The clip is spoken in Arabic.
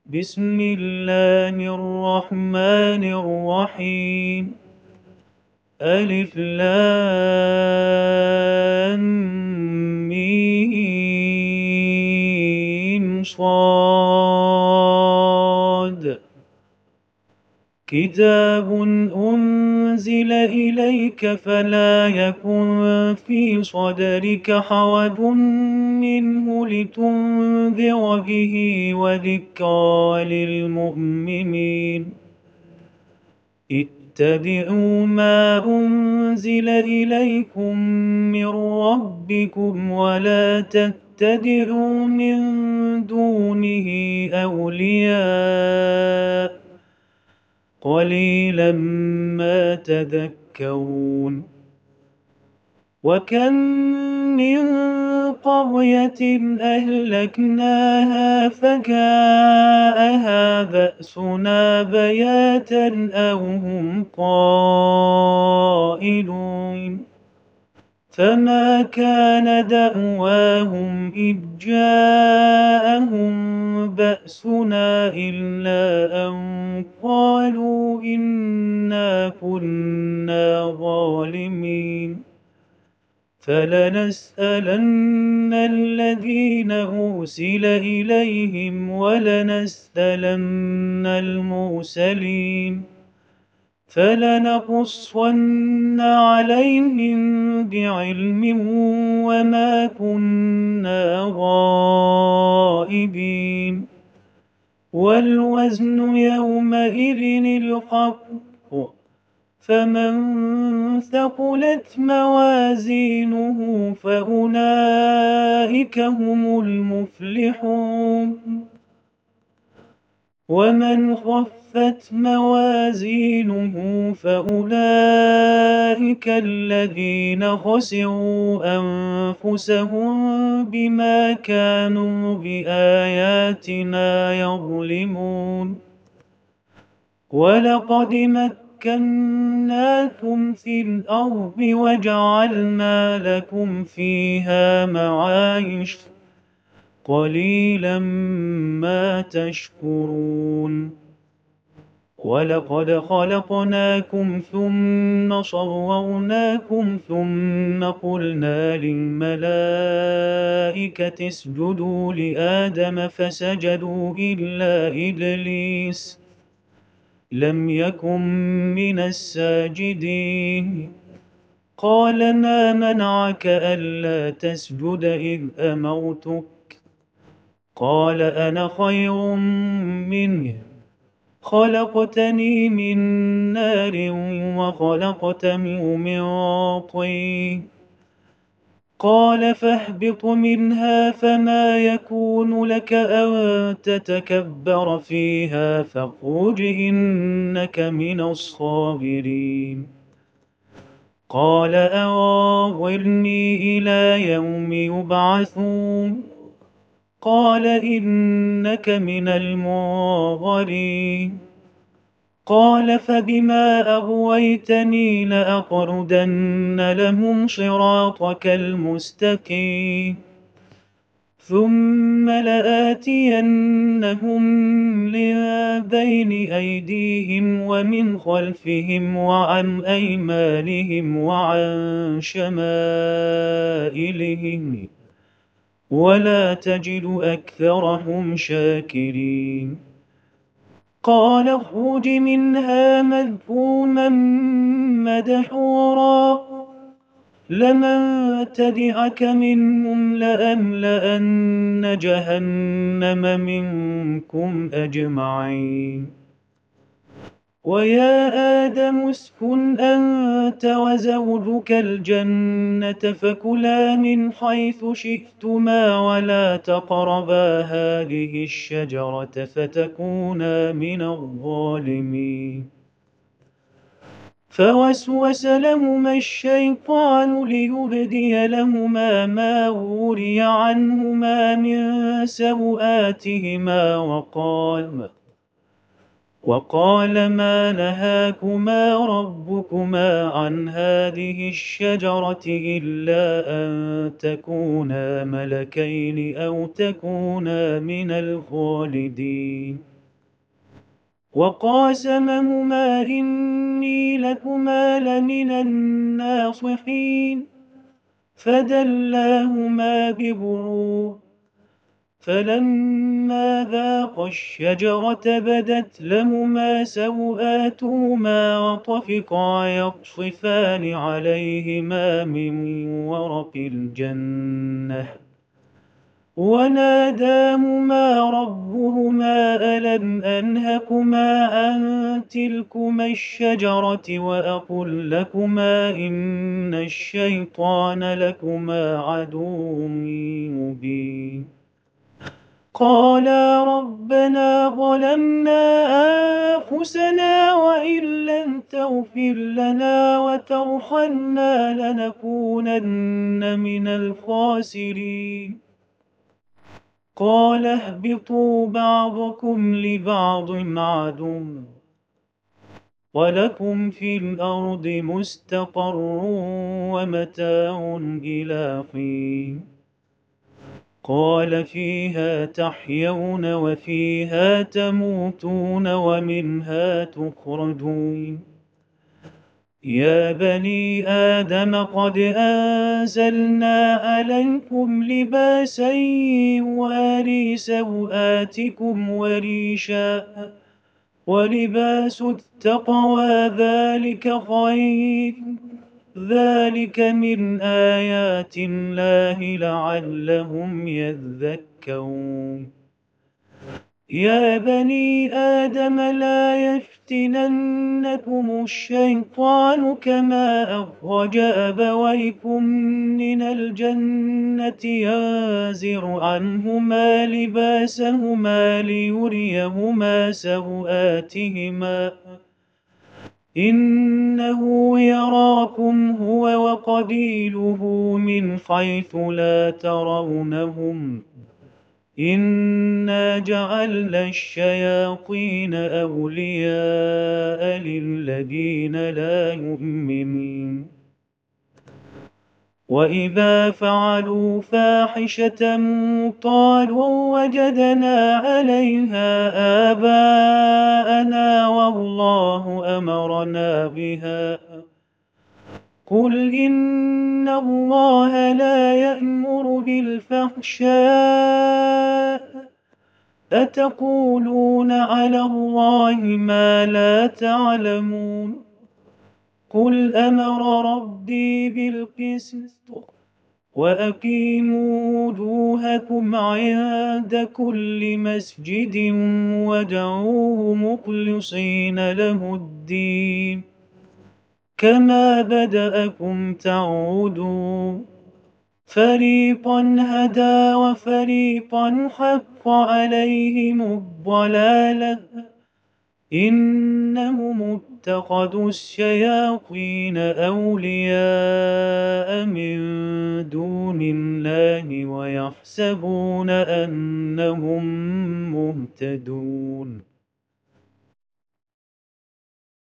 بسم الله الرحمن الرحيم. ألف لام ميم صاد. كتاب أنزل إليك فلا يكن في صدرك حرج منه لتنذر به وذكرى للمؤمنين. اتبعوا ما أنزل إليكم من ربكم ولا تتبعوا من دونه أولياء قليلا ما تذكرون. وكم من قرية أهلكناها فجاءها بأسنا بياتا أو هم قائلون فما كان دعواهم إذ جاءهم بأسنا إلا أن قالوا إنا كنا ظالمين. فلنسألن الذين أرسل إليهم ولنسألن المرسلين فلنقصن عليهم بعلم وما كنا غائبين. والوزن يومئذ الحق فمن ثقلت موازينه فأولئك هم المفلحون. ومن خفت موازينه فأولئك الذين خسروا أنفسهم بما كانوا بآياتنا يظلمون. ولقد مكناكم في الأرض وجعلنا لكم فيها معايش قليلا ما تشكرون. ولقد خلقناكم ثم صورناكم ثم قلنا للملائكة اسجدوا لآدم فسجدوا إلا إبليس لم يكن من الساجدين. قال ما منعك ألا تسجد إذ أمرتك؟ قال أنا خير منه خلقتني من نار وخلقته من طين. قال فاهبط منها فما يكون لك أن تتكبر فيها فاخرج إنك من الصاغرين. قال أنظرني إلى يوم يبعثون. قال إنك من المنظرين. قال فبما أغويتني لأقعدن لهم صراطك المستقيم ثم لآتينهم من بين أيديهم ومن خلفهم وعن أيمانهم وعن شمائلهم ولا تجد أكثرهم شاكرين. قال اخرج منها مذءوما مدحورا لمن تبعك منهم لأملأن جهنم منكم أجمعين. ويا آدم اسكن أنت وزوجك الجنة فكلا من حيث شئتما ولا تقربا هذه الشجرة فتكونا من الظالمين. فوسوس لهما الشيطان ليبدي لهما ما وري عنهما من سوآتهما وقال ما نهاكما ربكما عن هذه الشجرة إلا أن تكونا ملكين أو تكونا من الخالدين. وقاسمهما إني لكما لمن الناصحين فدلاهما بغرور فلما ذاقا الشجرة بدت لهما سوآتهما وطفقا يخصفان عليهما من ورق الجنة وناداهما ربهما ألم أنهكما عن تلكما الشجرة وأقل لكما إن الشيطان لكما عدو مبين قالا ربنا ظلمنا أنفسنا وإن لم تغفر لنا وترحمنا لنكونن من الخاسرين قال اهبطوا بعضكم لبعض عدو ولكم في الأرض مستقر ومتاع إلى حين قال فيها تحيون وفيها تموتون ومنها تخرجون يا بني آدم قد أنزلنا عليكم لباسا يواري سوآتكم وريشا ولباس التقوى ذلك خير ذلك من آيات الله لعلهم يذكرون يا بني آدم لا يفتننكم الشيطان كما أخرج أبويكم من الجنة ينزع عنهما لباسهما ليريهما سوآتهما إنه يراكم هو وقبيله من حيث لا ترونهم إنا جعلنا الشياطين أولياء للذين لا يؤمنون وإذا فعلوا فاحشة قالوا وجدنا عليها آباءنا والله أمرنا بها قل إن الله لا يأمر بالفحشاء أتقولون على الله ما لا تعلمون قل أمر ربي بالقسط وأقيموا وجوهكم عند كل مسجد وادعوه مخلصين له الدين كما بدأكم تعودون فريقا هدى وفريقا حق عليهم الضلالة إنهم اتخذوا الشياطين أولياء من دون الله ويحسبون أنهم مهتدون